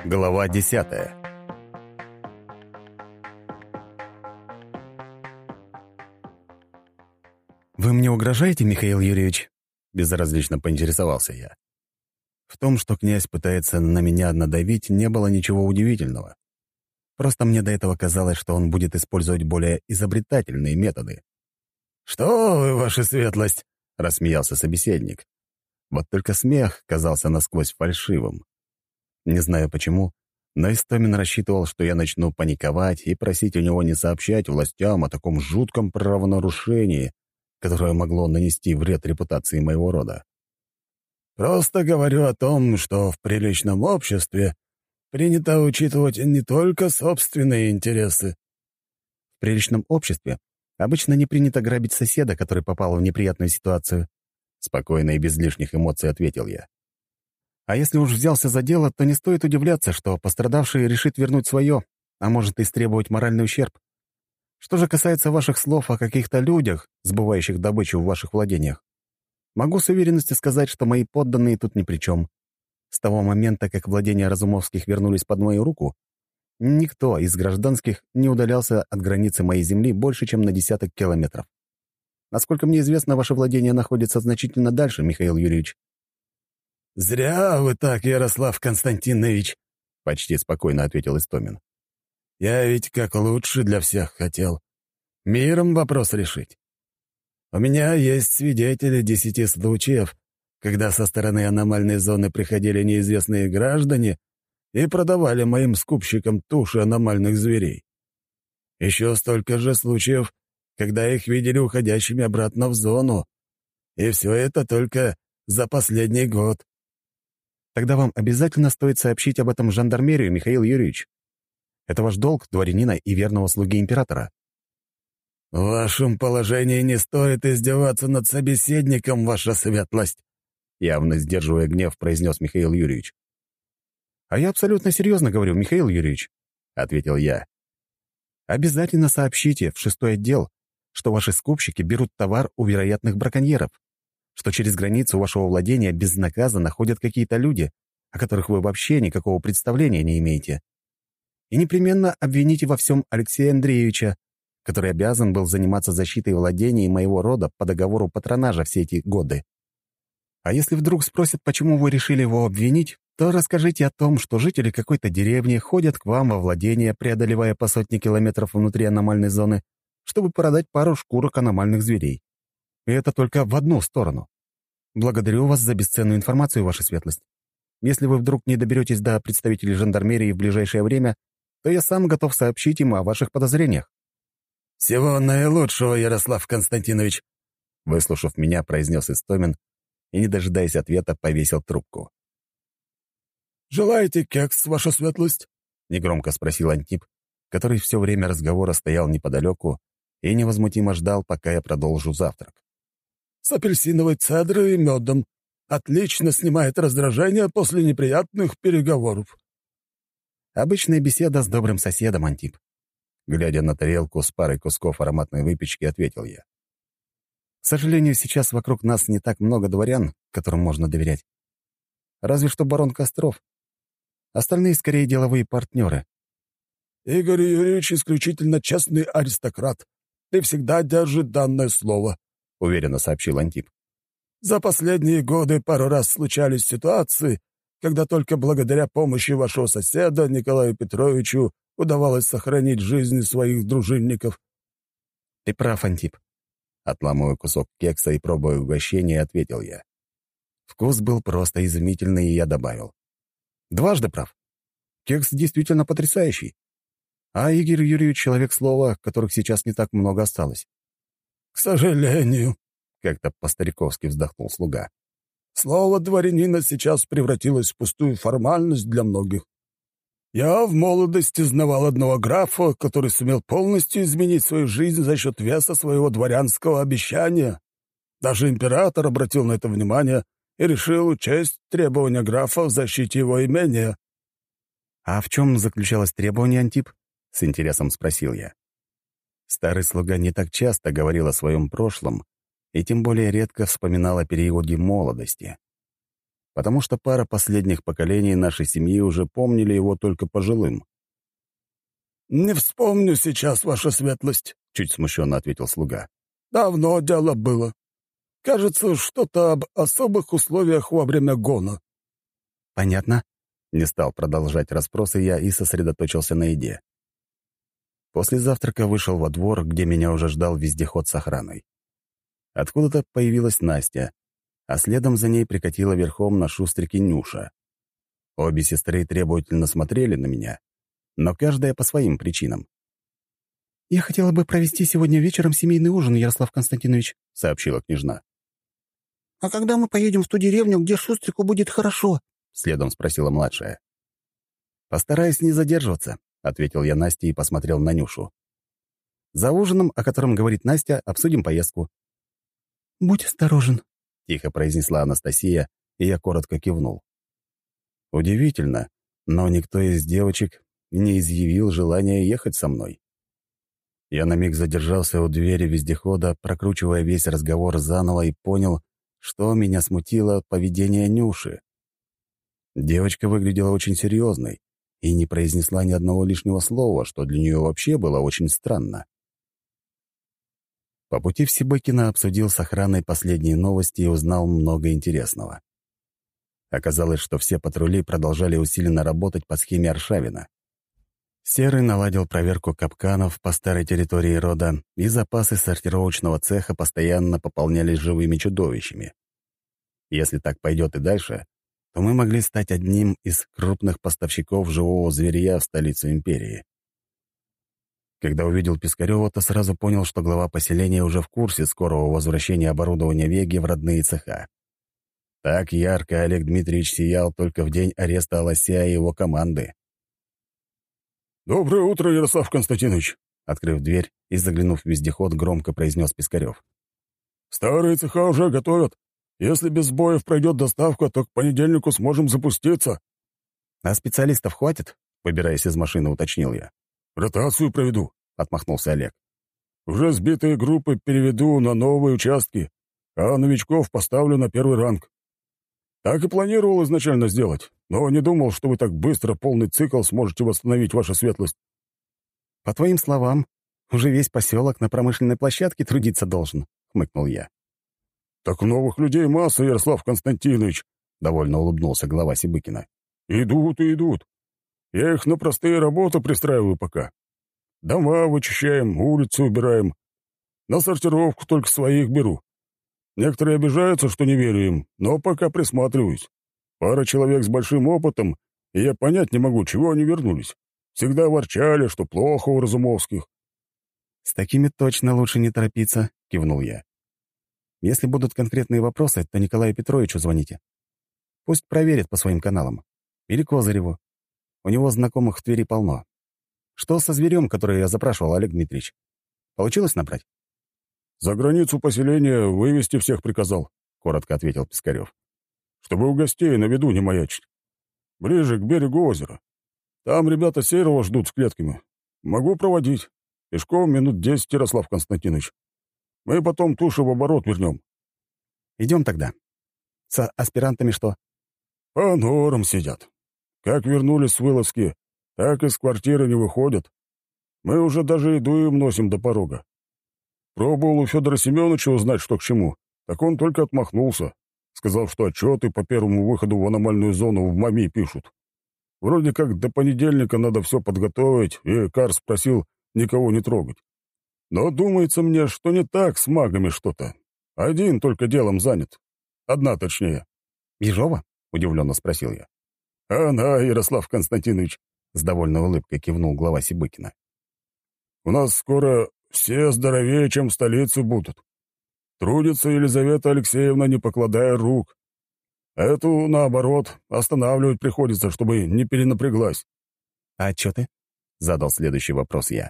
Глава 10. «Вы мне угрожаете, Михаил Юрьевич?» — безразлично поинтересовался я. В том, что князь пытается на меня надавить, не было ничего удивительного. Просто мне до этого казалось, что он будет использовать более изобретательные методы. «Что вы, ваша светлость!» — рассмеялся собеседник. Вот только смех казался насквозь фальшивым. Не знаю почему, но Истомин рассчитывал, что я начну паниковать и просить у него не сообщать властям о таком жутком правонарушении, которое могло нанести вред репутации моего рода. «Просто говорю о том, что в приличном обществе принято учитывать не только собственные интересы». В приличном обществе обычно не принято грабить соседа, который попал в неприятную ситуацию. Спокойно и без лишних эмоций ответил я. А если уж взялся за дело, то не стоит удивляться, что пострадавший решит вернуть свое, а может истребовать моральный ущерб. Что же касается ваших слов о каких-то людях, сбывающих добычу в ваших владениях, могу с уверенностью сказать, что мои подданные тут ни при чем. С того момента, как владения Разумовских вернулись под мою руку, никто из гражданских не удалялся от границы моей земли больше, чем на 10 километров. Насколько мне известно, ваше владение находится значительно дальше, Михаил Юрьевич. «Зря вы так, Ярослав Константинович», — почти спокойно ответил Истомин. «Я ведь как лучше для всех хотел. Миром вопрос решить. У меня есть свидетели 10 случаев, когда со стороны аномальной зоны приходили неизвестные граждане и продавали моим скупщикам туши аномальных зверей. Еще столько же случаев, когда их видели уходящими обратно в зону. И все это только за последний год». Тогда вам обязательно стоит сообщить об этом жандармерию, Михаил Юрьевич. Это ваш долг дворянина и верного слуги императора. В вашем положении не стоит издеваться над собеседником, ваша светлость, явно сдерживая гнев, произнес Михаил Юрьевич. А я абсолютно серьезно говорю, Михаил Юрьевич, ответил я. Обязательно сообщите в 6-й отдел, что ваши скупщики берут товар у вероятных браконьеров, что через границу вашего владения безнаказанно ходят какие-то люди, о которых вы вообще никакого представления не имеете. И непременно обвините во всем Алексея Андреевича, который обязан был заниматься защитой владений моего рода по договору патронажа все эти годы. А если вдруг спросят, почему вы решили его обвинить, то расскажите о том, что жители какой-то деревни ходят к вам во владение, преодолевая по сотне километров внутри аномальной зоны, чтобы продать пару шкурок аномальных зверей. И это только в одну сторону. Благодарю вас за бесценную информацию, ваша светлость. Если вы вдруг не доберетесь до представителей жандармерии в ближайшее время, то я сам готов сообщить им о ваших подозрениях. «Всего наилучшего, Ярослав Константинович», — выслушав меня, произнес Истомин и, не дожидаясь ответа, повесил трубку. «Желаете кекс, ваша светлость?» — негромко спросил Антип, который все время разговора стоял неподалеку и невозмутимо ждал, пока я продолжу завтрак. «С апельсиновой цедрой и медом. Отлично снимает раздражение после неприятных переговоров». «Обычная беседа с добрым соседом, Антип», — глядя на тарелку с парой кусков ароматной выпечки, ответил я. «К сожалению, сейчас вокруг нас не так много дворян, которым можно доверять. Разве что барон Костров. Остальные скорее деловые партнеры». «Игорь Юрьевич исключительно честный аристократ и всегда держит данное слово», — уверенно сообщил Антип. «За последние годы пару раз случались ситуации, когда только благодаря помощи вашего соседа Николаю Петровичу удавалось сохранить жизни своих дружинников». «Ты прав, Антип». Отламывая кусок кекса и пробуя угощение, ответил я. Вкус был просто изумительный, и я добавил. «Дважды прав. Кекс действительно потрясающий. А Игорь Юрьевич — человек слова, которых сейчас не так много осталось». «К сожалению», — как-то по-стариковски вздохнул слуга, «слово дворянина сейчас превратилось в пустую формальность для многих. Я в молодости знавал одного графа, который сумел полностью изменить свою жизнь за счет веса своего дворянского обещания. Даже император обратил на это внимание и решил учесть требования графа в защите его имения». «А в чем заключалось требование, Антип?» — с интересом спросил я. Старый слуга не так часто говорил о своем прошлом и тем более редко вспоминал о периоде молодости. потому что пара последних поколений нашей семьи уже помнили его только пожилым. «Не вспомню сейчас, ваша светлость», — чуть смущенно ответил слуга. «Давно дело было. Кажется, что-то об особых условиях во время гона». «Понятно». Не стал продолжать расспросы я и сосредоточился на еде. После завтрака вышел во двор, где меня уже ждал вездеход с охраной. Откуда-то появилась Настя, а следом за ней прикатила верхом на шустрике Нюша. Обе сестры требовательно смотрели на меня, но каждая по своим причинам. «Я хотела бы провести сегодня вечером семейный ужин, Ярослав Константинович», — сообщила княжна. «А когда мы поедем в ту деревню, где Шустрику будет хорошо?» — следом спросила младшая. «Постараюсь не задерживаться», — ответил я Насте и посмотрел на Нюшу. «За ужином, о котором говорит Настя, обсудим поездку». «Будь осторожен», — тихо произнесла Анастасия, и я коротко кивнул. Удивительно, но никто из девочек не изъявил желания ехать со мной. Я на миг задержался у двери вездехода, прокручивая весь разговор заново, и понял, что меня смутило поведение Нюши. Девочка выглядела очень серьезной и не произнесла ни одного лишнего слова, что для нее вообще было очень странно. По пути в Сибыкино обсудил с охраной последние новости и узнал много интересного. Оказалось, что все патрули продолжали усиленно работать по схеме Аршавина. Серый наладил проверку капканов по старой территории рода, и запасы сортировочного цеха постоянно пополнялись живыми чудовищами. Если так пойдет и дальше, то мы могли стать одним из крупных поставщиков живого зверья в столицу империи. Когда увидел Пискарёва, то сразу понял, что глава поселения уже в курсе скорого возвращения оборудования Веги в родные цеха. Так ярко Олег Дмитриевич сиял только в день ареста Лося и его команды. «Доброе утро, Ярослав Константинович», — открыв дверь и заглянув в вездеход, громко произнес Пискарёв. «Старые цеха уже готовят. Если без сбоев пройдет доставка, то к понедельнику сможем запуститься». «А специалистов хватит?» — выбираясь из машины, уточнил я. «Ротацию проведу», — отмахнулся Олег. «Уже сбитые группы переведу на новые участки, а новичков поставлю на первый ранг. Так и планировал изначально сделать, но не думал, что вы так быстро полный цикл сможете восстановить, ваша светлость». «По твоим словам, уже весь поселок на промышленной площадке трудиться должен», — хмыкнул я. «Так новых людей масса, Ярослав Константинович», — довольно улыбнулся глава Сибыкина. «Идут и идут. Я их на простые работы пристраиваю пока. Дома вычищаем, улицы убираем. На сортировку только своих беру. Некоторые обижаются, что не верю им, но пока присматриваюсь. Пара человек с большим опытом, и я понять не могу, чего они вернулись. Всегда ворчали, что плохо у Разумовских». «С такими точно лучше не торопиться», — кивнул я. «Если будут конкретные вопросы, то Николаю Петровичу звоните. Пусть проверит по своим каналам. Или Козыреву. У него знакомых в Твери полно. Что со зверем, который я запрашивал, Олег Дмитриевич? Получилось набрать?» «За границу поселения вывести всех приказал», — коротко ответил Пискарев. «Чтобы у гостей на виду не маячить. Ближе к берегу озера. Там ребята Серого ждут с клетками. Могу проводить. Пешком минут 10, Ярослав Константинович. Мы потом тушу в оборот вернем». «Идем тогда. С аспирантами что?» «По норам сидят. Как вернулись с вылазки, так из квартиры не выходят. Мы уже даже еду им носим до порога. Пробовал у Федора Семеновича узнать, что к чему, так он только отмахнулся. Сказал, что отчеты по первому выходу в аномальную зону в МАМИ пишут. Вроде как до понедельника надо все подготовить, и Карс просил никого не трогать. Но думается мне, что не так с магами что-то. Один только делом занят. Одна точнее». «Ежова?» — удивленно спросил я. «Она, Ярослав Константинович», — с довольной улыбкой кивнул глава Сибыкина. «У нас скоро все здоровее, чем в столице будут. Трудится Елизавета Алексеевна, не покладая рук. Эту, наоборот, останавливать приходится, чтобы не перенапряглась». «А отчеты?» — задал следующий вопрос я.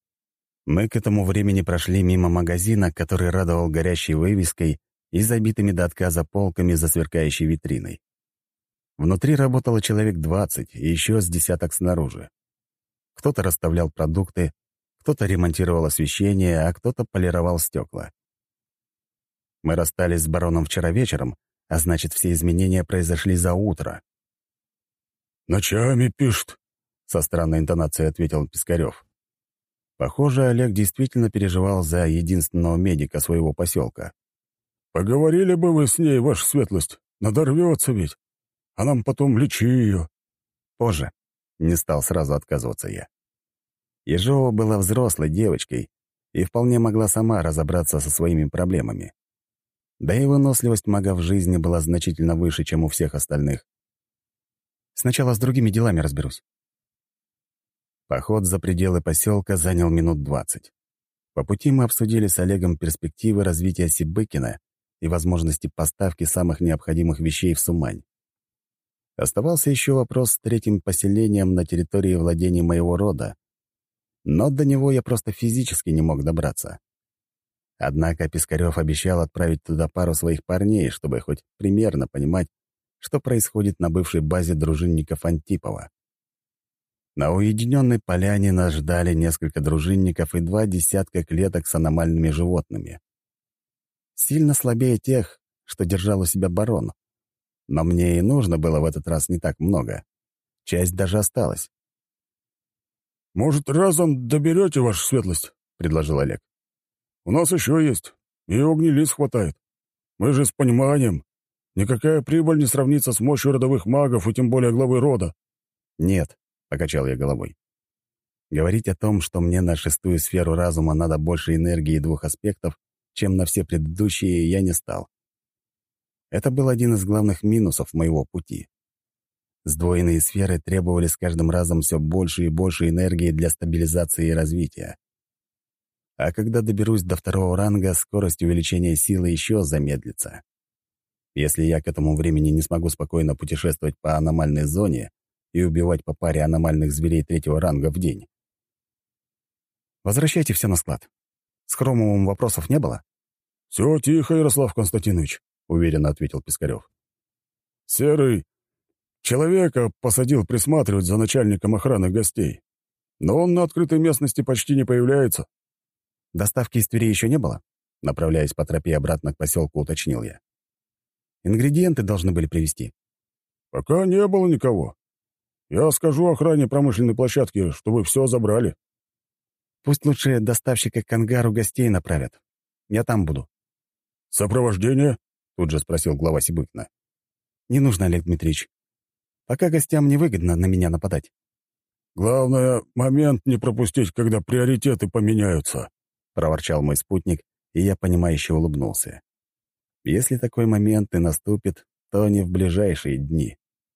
Мы к этому времени прошли мимо магазина, который радовал горящей вывеской и забитыми до отказа полками за сверкающей витриной. Внутри работало человек 20 и еще с десяток снаружи. Кто-то расставлял продукты, кто-то ремонтировал освещение, а кто-то полировал стекла. Мы расстались с бароном вчера вечером, А значит, все изменения произошли за утро. «Ночами пишет», — со странной интонацией ответил Пискарев. Похоже, Олег действительно переживал за единственного медика своего поселка. «Поговорили бы вы с ней, ваша светлость. Надорвется ведь. А нам потом лечи ее». Позже. Не стал сразу отказываться я. Ежова была взрослой девочкой и вполне могла сама разобраться со своими проблемами. Да и выносливость мага в жизни была значительно выше, чем у всех остальных. Сначала с другими делами разберусь. Поход за пределы поселка занял минут 20. По пути мы обсудили с Олегом перспективы развития Сибыкина и возможности поставки самых необходимых вещей в Сумань. Оставался еще вопрос с третьим поселением на территории владений моего рода, но до него я просто физически не мог добраться. Однако Пискарев обещал отправить туда пару своих парней, чтобы хоть примерно понимать, что происходит на бывшей базе дружинников Антипова. На уединенной поляне нас ждали несколько дружинников и 2 десятка клеток с аномальными животными. Сильно слабее тех, что держал у себя барон. Но мне и нужно было в этот раз не так много. Часть даже осталась. «Может, разом доберете, ваша светлость?» — предложил Олег. «У нас еще есть, и огнелиц хватает. Мы же с пониманием. Никакая прибыль не сравнится с мощью родовых магов и тем более главы рода». «Нет», — покачал я головой. Говорить о том, что мне на 6-ю сферу разума надо больше энергии 2 аспектов, чем на все предыдущие, я не стал. Это был один из главных минусов моего пути. Сдвоенные сферы требовали с каждым разом все больше и больше энергии для стабилизации и развития. А когда доберусь до 2-го ранга, скорость увеличения силы еще замедлится. Если я к этому времени не смогу спокойно путешествовать по аномальной зоне и убивать по паре аномальных зверей 3-го ранга в день. Возвращайте все на склад. С Хромовым вопросов не было? «Все тихо, Ярослав Константинович», — уверенно ответил Пискарев. «Серый человека посадил присматривать за начальником охраны гостей, но он на открытой местности почти не появляется». Доставки из Твери еще не было? Направляясь по тропе обратно к поселку, уточнил я. Ингредиенты должны были привезти. «Пока не было никого. Я скажу охране промышленной площадки, чтобы все забрали». Пусть лучше доставщика к ангару гостей направят. Я там буду. «Сопровождение?» — тут же спросил глава Сибыкина. Не нужно, Олег Дмитриевич. Пока гостям невыгодно на меня нападать. «Главное, момент не пропустить, когда приоритеты поменяются», — проворчал мой спутник, и я понимающе улыбнулся. Если такой момент и наступит, то не в ближайшие дни.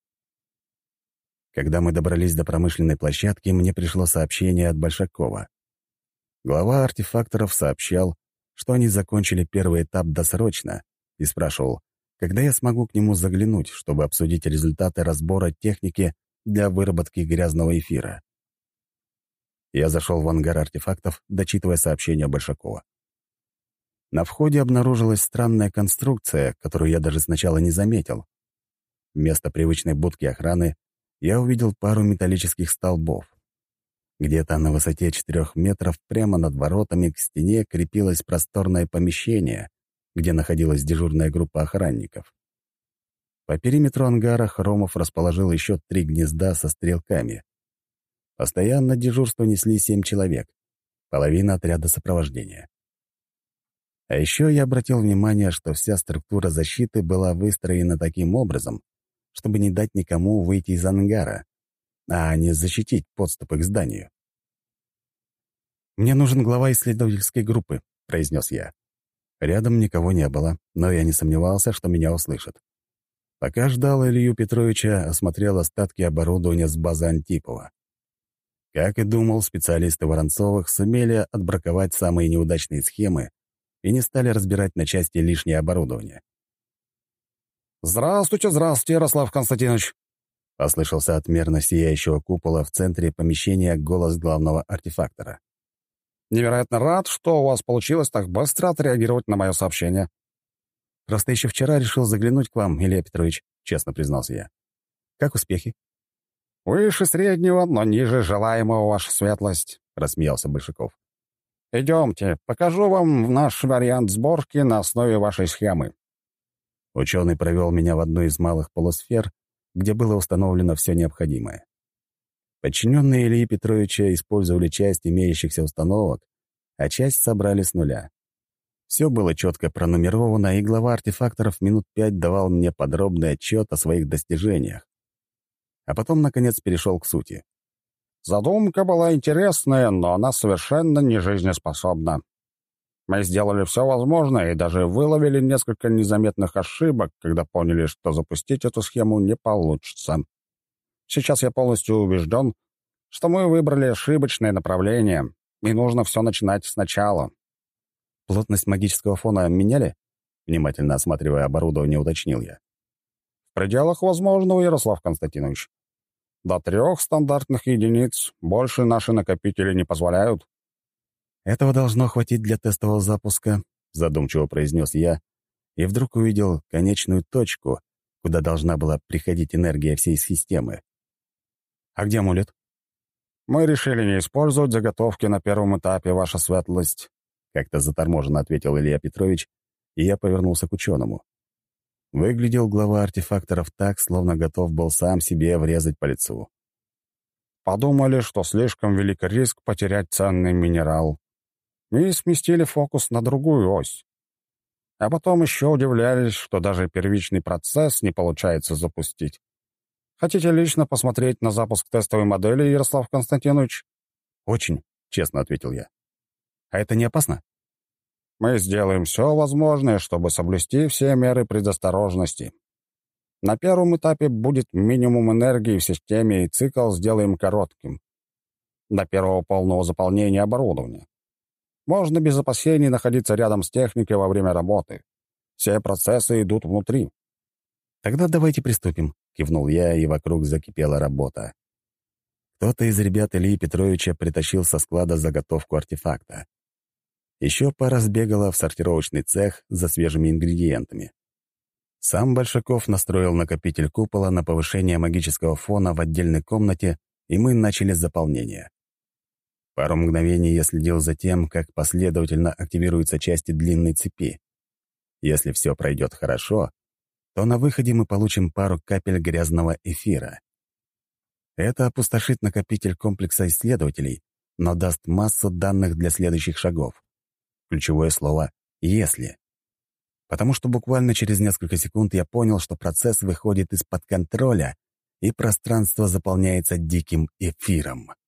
Когда мы добрались до промышленной площадки, мне пришло сообщение от Большакова. Глава артефакторов сообщал, что они закончили первый этап досрочно, и спрашивал, когда я смогу к нему заглянуть, чтобы обсудить результаты разбора техники для выработки грязного эфира. Я зашел в ангар артефактов, дочитывая сообщение Большакова. На входе обнаружилась странная конструкция, которую я даже сначала не заметил. Вместо привычной будки охраны я увидел пару металлических столбов. Где-то на высоте 4 метров прямо над воротами к стене крепилось просторное помещение, где находилась дежурная группа охранников. По периметру ангара Хромов расположил еще 3 гнезда со стрелками. Постоянно дежурство несли 7 человек, половина отряда сопровождения. А еще я обратил внимание, что вся структура защиты была выстроена таким образом, чтобы не дать никому выйти из ангара, а не защитить подступы к зданию. «Мне нужен глава исследовательской группы», — произнес я. Рядом никого не было, но я не сомневался, что меня услышат. Пока ждал Илью Петровича, осмотрел остатки оборудования с базы Антипова. Как и думал, специалисты Воронцовых сумели отбраковать самые неудачные схемы и не стали разбирать на части лишнее оборудование. «Здравствуйте, здравствуйте, Ярослав Константинович!» — послышался от мерно сияющего купола в центре помещения голос главного артефактора. «Невероятно рад, что у вас получилось так быстро отреагировать на мое сообщение». «Просто еще вчера решил заглянуть к вам, Илья Петрович», — честно признался я. «Как успехи?» «Выше среднего, но ниже желаемого, ваша светлость», — рассмеялся Большаков. «Идемте, покажу вам наш вариант сборки на основе вашей схемы». Ученый провел меня в одну из малых полусфер, где было установлено все необходимое. Подчиненные Ильи Петровича использовали часть имеющихся установок, а часть собрали с нуля. Все было четко пронумеровано, и глава артефакторов минут 5 давал мне подробный отчет о своих достижениях. А потом, наконец, перешел к сути. Задумка была интересная, но она совершенно не жизнеспособна. Мы сделали все возможное и даже выловили несколько незаметных ошибок, когда поняли, что запустить эту схему не получится. Сейчас я полностью убежден, что мы выбрали ошибочное направление, и нужно все начинать сначала. Плотность магического фона меняли? Внимательно осматривая оборудование, уточнил я. В пределах возможного, Ярослав Константинович. До 3 стандартных единиц больше наши накопители не позволяют. «Этого должно хватить для тестового запуска», — задумчиво произнес я, и вдруг увидел конечную точку, куда должна была приходить энергия всей системы. «А где амулет?» «Мы решили не использовать заготовки на первом этапе, ваша светлость», — как-то заторможенно ответил Илья Петрович, и я повернулся к ученому. Выглядел глава артефакторов так, словно готов был сам себе врезать по лицу. «Подумали, что слишком велик риск потерять ценный минерал, и сместили фокус на другую ось. А потом еще удивлялись, что даже первичный процесс не получается запустить. Хотите лично посмотреть на запуск тестовой модели, Ярослав Константинович?» «Очень», — честно ответил я. «А это не опасно?» «Мы сделаем все возможное, чтобы соблюсти все меры предосторожности. На первом этапе будет минимум энергии в системе, и цикл сделаем коротким. До первого полного заполнения оборудования. Можно без опасений находиться рядом с техникой во время работы. Все процессы идут внутри». «Тогда давайте приступим», — кивнул я, и вокруг закипела работа. Кто-то из ребят Ильи Петровича притащил со склада заготовку артефакта. Еще пара сбегала в сортировочный цех за свежими ингредиентами. Сам Большаков настроил накопитель купола на повышение магического фона в отдельной комнате, и мы начали заполнение. Пару мгновений я следил за тем, как последовательно активируются части длинной цепи. Если все пройдет хорошо, то на выходе мы получим пару капель грязного эфира. Это опустошит накопитель комплекса исследователей, но даст массу данных для следующих шагов. Ключевое слово «если». Потому что буквально через несколько секунд я понял, что процесс выходит из-под контроля, и пространство заполняется диким эфиром.